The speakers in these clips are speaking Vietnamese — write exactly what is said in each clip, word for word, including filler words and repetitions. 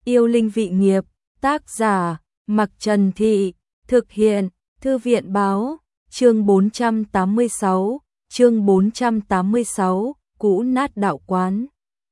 Yêu linh vị nghiệp, tác giả, Mặc Trần Thị, thực hiện, Thư viện báo, chương bốn trăm tám mươi sáu, chương bốn trăm tám mươi sáu, cũ nát đạo quán.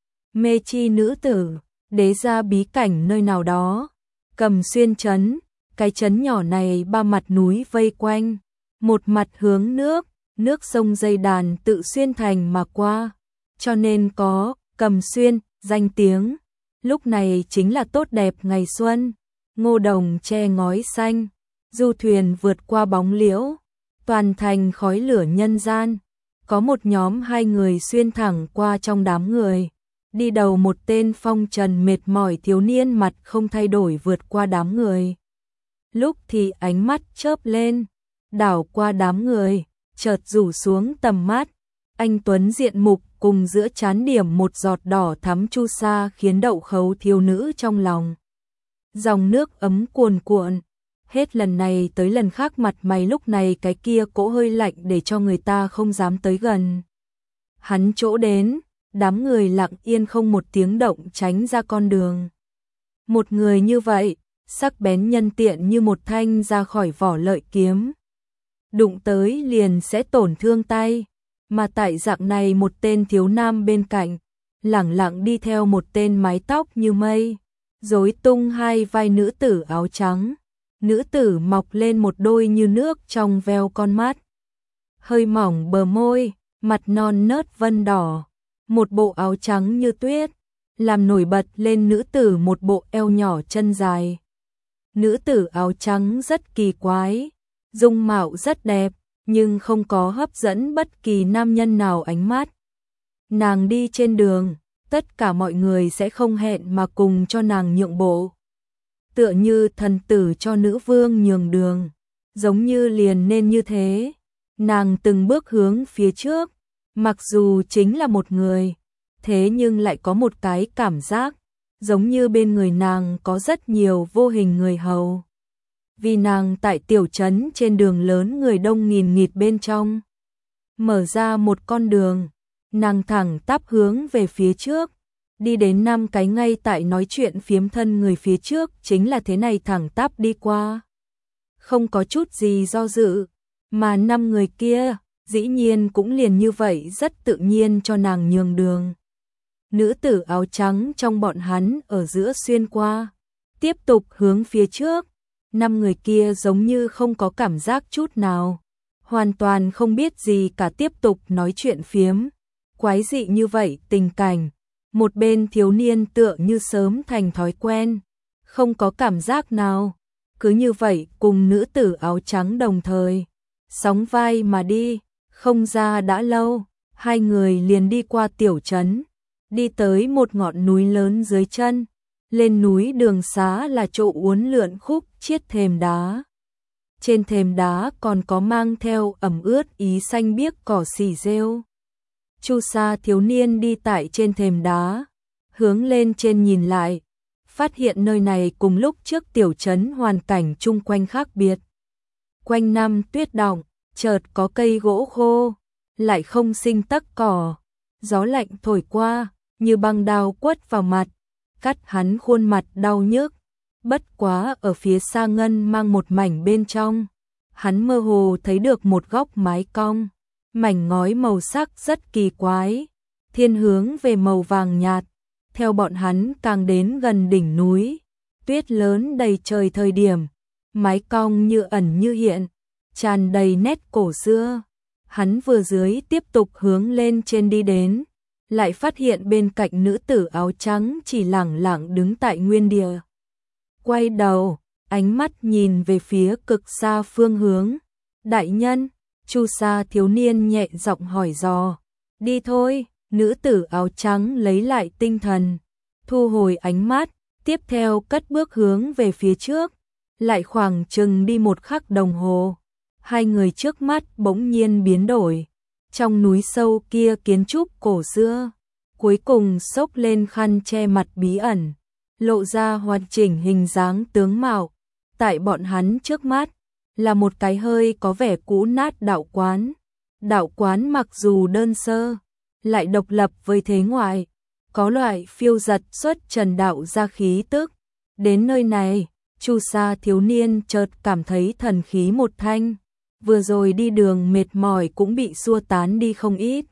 Mê chi nữ tử, đế ra bí cảnh nơi nào đó, Cầm Xuyên trấn, cái trấn nhỏ này ba mặt núi vây quanh, một mặt hướng nước, nước sông dây đàn tự xuyên thành mà qua, cho nên có Cầm Xuyên danh tiếng. Lúc này chính là tốt đẹp ngày xuân, ngô đồng che ngói xanh, du thuyền vượt qua bóng liễu, toàn thành khói lửa nhân gian. Có một nhóm hai người xuyên thẳng qua trong đám người, đi đầu một tên phong trần mệt mỏi thiếu niên mặt không thay đổi vượt qua đám người. Lúc thì ánh mắt chớp lên, đảo qua đám người, chợt rủ xuống tầm mắt. Anh tuấn diện mục cùng giữa trán điểm một giọt đỏ thắm chu sa khiến đậu khấu thiếu nữ trong lòng. Dòng nước ấm cuồn cuộn, hết lần này tới lần khác mặt mày lúc này cái kia cỗ hơi lạnh để cho người ta không dám tới gần. Hắn chỗ đến, đám người lặng yên không một tiếng động tránh ra con đường. Một người như vậy, sắc bén nhân tiện như một thanh ra khỏi vỏ lợi kiếm. Đụng tới liền sẽ tổn thương tay. Mà tại dạng này một tên thiếu nam bên cạnh, lẳng lặng đi theo một tên mái tóc như mây, rối tung hai vai nữ tử áo trắng. Nữ tử mọc lên một đôi như nước trong veo con mắt. Hơi mỏng bờ môi, mặt non nớt vân đỏ, một bộ áo trắng như tuyết, làm nổi bật lên nữ tử một bộ eo nhỏ chân dài. Nữ tử áo trắng rất kỳ quái, dung mạo rất đẹp, nhưng không có hấp dẫn bất kỳ nam nhân nào ánh mắt. Nàng đi trên đường, tất cả mọi người sẽ không hẹn mà cùng cho nàng nhượng bộ. Tựa như thần tử cho nữ vương nhường đường, giống như liền nên như thế. Nàng từng bước hướng phía trước, mặc dù chính là một người, thế nhưng lại có một cái cảm giác, giống như bên người nàng có rất nhiều vô hình người hầu. Vì nàng tại tiểu trấn trên đường lớn người đông nghìn nghịt bên trong. Mở ra một con đường, nàng thẳng tắp hướng về phía trước, đi đến năm cái ngay tại nói chuyện phiếm thân người phía trước chính là thế này thẳng tắp đi qua. Không có chút gì do dự, mà năm người kia, dĩ nhiên cũng liền như vậy rất tự nhiên cho nàng nhường đường. Nữ tử áo trắng trong bọn hắn ở giữa xuyên qua, tiếp tục hướng phía trước. Năm người kia giống như không có cảm giác chút nào, hoàn toàn không biết gì cả tiếp tục nói chuyện phiếm. Quái dị như vậy tình cảnh, một bên thiếu niên tựa như sớm thành thói quen, không có cảm giác nào, cứ như vậy cùng nữ tử áo trắng đồng thời, sóng vai mà đi, không ra đã lâu, hai người liền đi qua tiểu trấn, đi tới một ngọn núi lớn dưới chân. Lên núi đường xá là chỗ uốn lượn khúc chiết thềm đá. Trên thềm đá còn có mang theo ẩm ướt ý xanh biếc cỏ xì rêu. Chu sa thiếu niên đi tại trên thềm đá, hướng lên trên nhìn lại, phát hiện nơi này cùng lúc trước tiểu trấn hoàn cảnh chung quanh khác biệt. Quanh năm tuyết đọng, chợt có cây gỗ khô, lại không sinh tắc cỏ, gió lạnh thổi qua, như băng đao quất vào mặt. Cắt hắn khuôn mặt đau nhức, bất quá ở phía xa ngân mang một mảnh bên trong, hắn mơ hồ thấy được một góc mái cong, mảnh ngói màu sắc rất kỳ quái, thiên hướng về màu vàng nhạt. Theo bọn hắn càng đến gần đỉnh núi, tuyết lớn đầy trời thời điểm, mái cong như ẩn như hiện, tràn đầy nét cổ xưa. Hắn vừa dưới tiếp tục hướng lên trên đi đến, lại phát hiện bên cạnh nữ tử áo trắng chỉ lẳng lặng đứng tại nguyên địa. Quay đầu, ánh mắt nhìn về phía cực xa phương hướng. Đại nhân, Chu sa thiếu niên nhẹ giọng hỏi dò. Đi thôi, nữ tử áo trắng lấy lại tinh thần, thu hồi ánh mắt, tiếp theo cất bước hướng về phía trước. Lại khoảng chừng đi một khắc đồng hồ, hai người trước mắt bỗng nhiên biến đổi. Trong núi sâu kia kiến trúc cổ xưa, cuối cùng xốc lên khăn che mặt bí ẩn, lộ ra hoàn chỉnh hình dáng tướng mạo. Tại bọn hắn trước mắt, là một cái hơi có vẻ cũ nát đạo quán. Đạo quán mặc dù đơn sơ, lại độc lập với thế ngoại, có loại phiêu giật xuất trần đạo ra khí tức, Đến nơi này, Chu Sa thiếu niên chợt cảm thấy thần khí một thanh, vừa rồi đi đường mệt mỏi cũng bị xua tán đi không ít.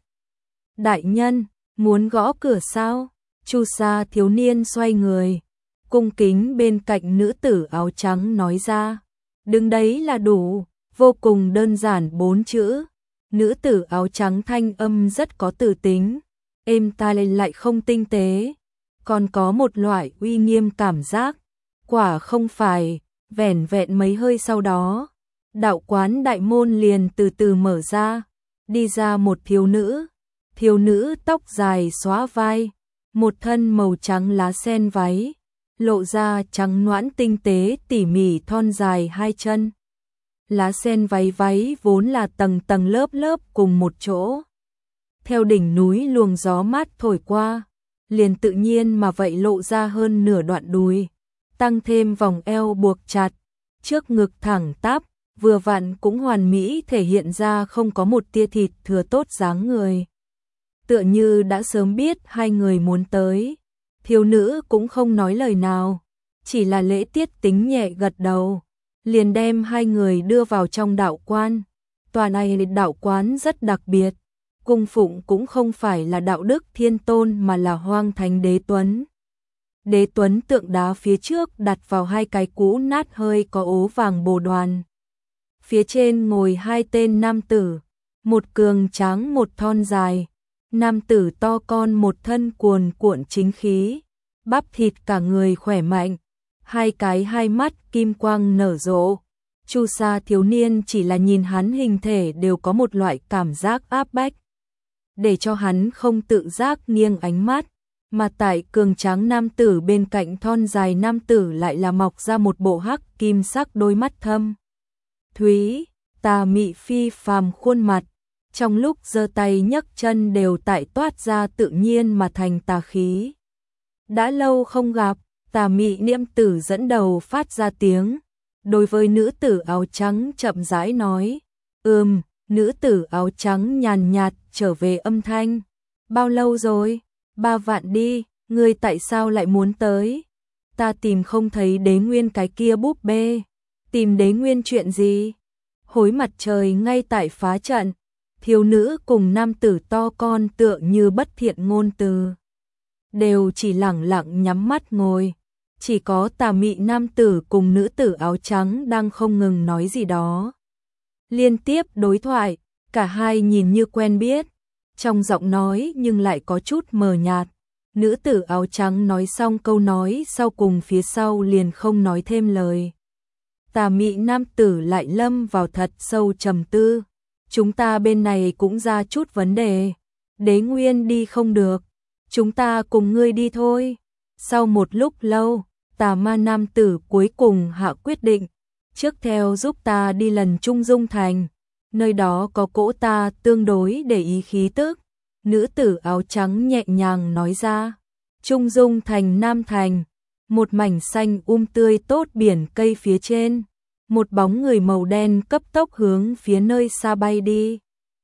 Đại nhân, muốn gõ cửa sao? Chu Sa thiếu niên xoay người, cung kính bên cạnh nữ tử áo trắng nói ra. Đứng đấy là đủ, vô cùng đơn giản bốn chữ. Nữ tử áo trắng thanh âm rất có từ tính, êm tai lại không tinh tế, còn có một loại uy nghiêm cảm giác. Quả không phải, vẻn vẹn mấy hơi sau đó, đạo quán đại môn liền từ từ mở ra, đi ra một thiếu nữ. Thiếu nữ tóc dài xõa vai, một thân màu trắng lá sen váy, lộ ra trắng nõn tinh tế tỉ mỉ thon dài hai chân. Lá sen váy váy vốn là tầng tầng lớp lớp cùng một chỗ. Theo đỉnh núi luồng gió mát thổi qua, liền tự nhiên mà vậy lộ ra hơn nửa đoạn đùi, tăng thêm vòng eo buộc chặt, trước ngực thẳng tắp, vừa vặn cũng hoàn mỹ thể hiện ra không có một tia thịt thừa tốt dáng người. Tựa như đã sớm biết hai người muốn tới, thiếu nữ cũng không nói lời nào, chỉ là lễ tiết tính nhẹ gật đầu, liền đem hai người đưa vào trong đạo quan. Tòa này đạo quán rất đặc biệt, cung phụng cũng không phải là đạo đức thiên tôn mà là Hoang Thánh Đế Tuấn. Đế Tuấn tượng đá phía trước đặt vào hai cái cũ nát hơi có ố vàng bồ đoàn. Phía trên ngồi hai tên nam tử, một cường tráng một thon dài. Nam tử to con một thân cuồn cuộn chính khí, bắp thịt cả người khỏe mạnh, hai cái hai mắt kim quang nở rộ. Chu Sa thiếu niên chỉ là nhìn hắn hình thể đều có một loại cảm giác áp bách, để cho hắn không tự giác nghiêng ánh mắt, mà tại cường tráng nam tử bên cạnh thon dài nam tử lại là mọc ra một bộ hắc kim sắc đôi mắt thâm thúy, tà mị phi phàm khuôn mặt. Trong lúc giơ tay nhấc chân đều tại toát ra tự nhiên mà thành tà khí. Đã lâu không gặp, tà mị niệm tử dẫn đầu phát ra tiếng. Đối với nữ tử áo trắng chậm rãi nói. Ừm, nữ tử áo trắng nhàn nhạt trở về âm thanh. Bao lâu rồi? Ba vạn đi, ngươi tại sao lại muốn tới? Ta tìm không thấy Đế Nguyên cái kia búp bê. Tìm Đế Nguyên chuyện gì? Hối mặt trời ngay tại phá trận. Thiếu nữ cùng nam tử to con tựa như bất thiện ngôn từ, đều chỉ lẳng lặng nhắm mắt ngồi, chỉ có tà mị nam tử cùng nữ tử áo trắng đang không ngừng nói gì đó. Liên tiếp đối thoại, cả hai nhìn như quen biết, trong giọng nói nhưng lại có chút mờ nhạt. Nữ tử áo trắng nói xong câu nói sau cùng phía sau liền không nói thêm lời. Tà mị nam tử lại lâm vào thật sâu trầm tư. Chúng ta bên này cũng ra chút vấn đề. Đế Nguyên đi không được, chúng ta cùng ngươi đi thôi. Sau một lúc lâu, tà ma nam tử cuối cùng hạ quyết định, trước theo giúp ta đi lần Trung Dung Thành, nơi đó có cỗ ta tương đối để ý khí tức. Nữ tử áo trắng nhẹ nhàng nói ra. Trung Dung Thành Nam Thành, một mảnh xanh um tươi tốt biển cây phía trên. Một bóng người màu đen cấp tốc hướng phía nơi xa bay đi.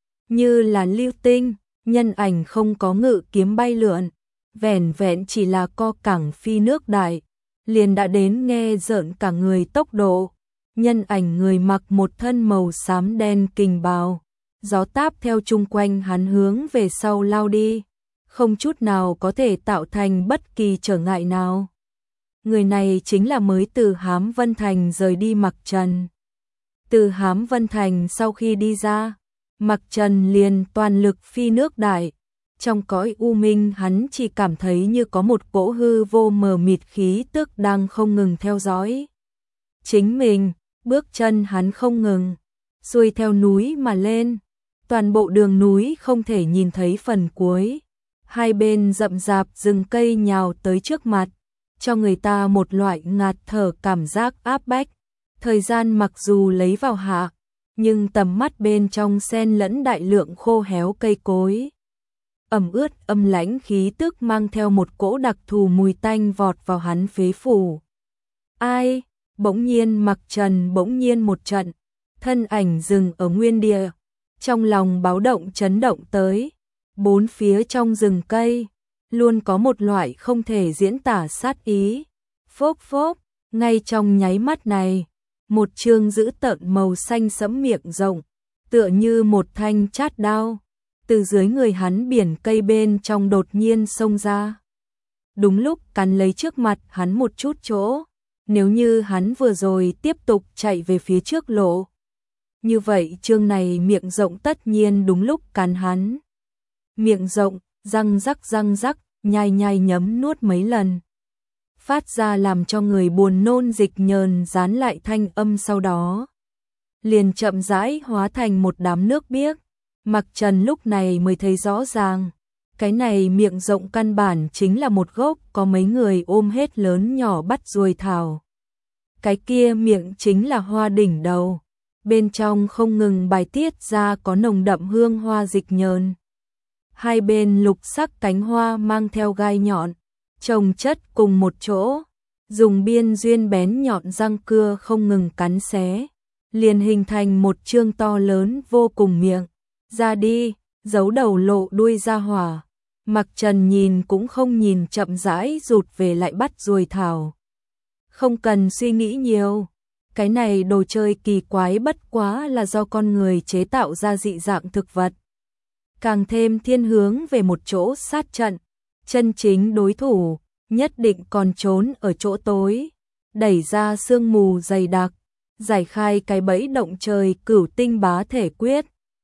Như là lưu tinh, nhân ảnh không có ngự kiếm bay lượn, vẻn vẹn chỉ là co cẳng phi nước đại, liền đã đến nghe rợn cả người tốc độ. Nhân ảnh người mặc một thân màu xám đen kình bào, gió táp theo chung quanh hắn hướng về sau lao đi, không chút nào có thể tạo thành bất kỳ trở ngại nào. Người này chính là mới từ Hám Vân Thành rời đi Mặc Trần. Từ Hám Vân Thành sau khi đi ra, Mặc Trần liền toàn lực phi nước đại. Trong cõi u minh hắn chỉ cảm thấy như có một cỗ hư vô mờ mịt khí tức đang không ngừng theo dõi chính mình, bước chân hắn không ngừng, xuôi theo núi mà lên. Toàn bộ đường núi không thể nhìn thấy phần cuối. Hai bên rậm rạp rừng cây nhào tới trước mặt, cho người ta một loại ngạt thở cảm giác áp bách. Thời gian mặc dù lấy vào hạ, nhưng tầm mắt bên trong xen lẫn đại lượng khô héo cây cối. Ẩm ướt âm lãnh khí tức mang theo một cỗ đặc thù mùi tanh vọt vào hắn phế phủ. Ai? Bỗng nhiên Mặc Trần bỗng nhiên một trận, thân ảnh dừng ở nguyên địa, trong lòng báo động chấn động tới. Bốn phía trong rừng cây luôn có một loại không thể diễn tả sát ý, Phốc phốc, ngay trong nháy mắt này, một chương dữ tợn màu xanh sẫm miệng rộng, tựa như một thanh chát đao, từ dưới người hắn biển cây bên trong đột nhiên xông ra. Đúng lúc cắn lấy trước mặt hắn một chút chỗ, nếu như hắn vừa rồi tiếp tục chạy về phía trước lộ. Như vậy chương này miệng rộng tất nhiên đúng lúc cắn hắn. Miệng rộng, răng rắc răng rắc, nhai nhai nhấm nuốt mấy lần. Phát ra làm cho người buồn nôn dịch nhờn dán lại thanh âm sau đó. Liền chậm rãi hóa thành một đám nước biếc. Mặc Trần lúc này mới thấy rõ ràng. Cái này miệng rộng căn bản chính là một gốc có mấy người ôm hết lớn nhỏ bắt ruồi thảo. Cái kia miệng chính là hoa đỉnh đầu. Bên trong không ngừng bài tiết ra có nồng đậm hương hoa dịch nhờn. Hai bên lục sắc cánh hoa mang theo gai nhọn, chồng chất cùng một chỗ, dùng biên duyên bén nhọn răng cưa không ngừng cắn xé, liền hình thành một chương to lớn vô cùng miệng. Ra đi, giấu đầu lộ đuôi ra hỏa. Mặc Trần nhìn cũng không nhìn chậm rãi rụt về lại bắt ruồi thảo. Không cần suy nghĩ nhiều, cái này đồ chơi kỳ quái bất quá là do con người chế tạo ra dị dạng thực vật. Càng thêm thiên hướng về một chỗ sát trận, chân chính đối thủ, nhất định còn trốn ở chỗ tối, đẩy ra sương mù dày đặc, giải khai cái bẫy động trời cửu tinh bá thể quyết.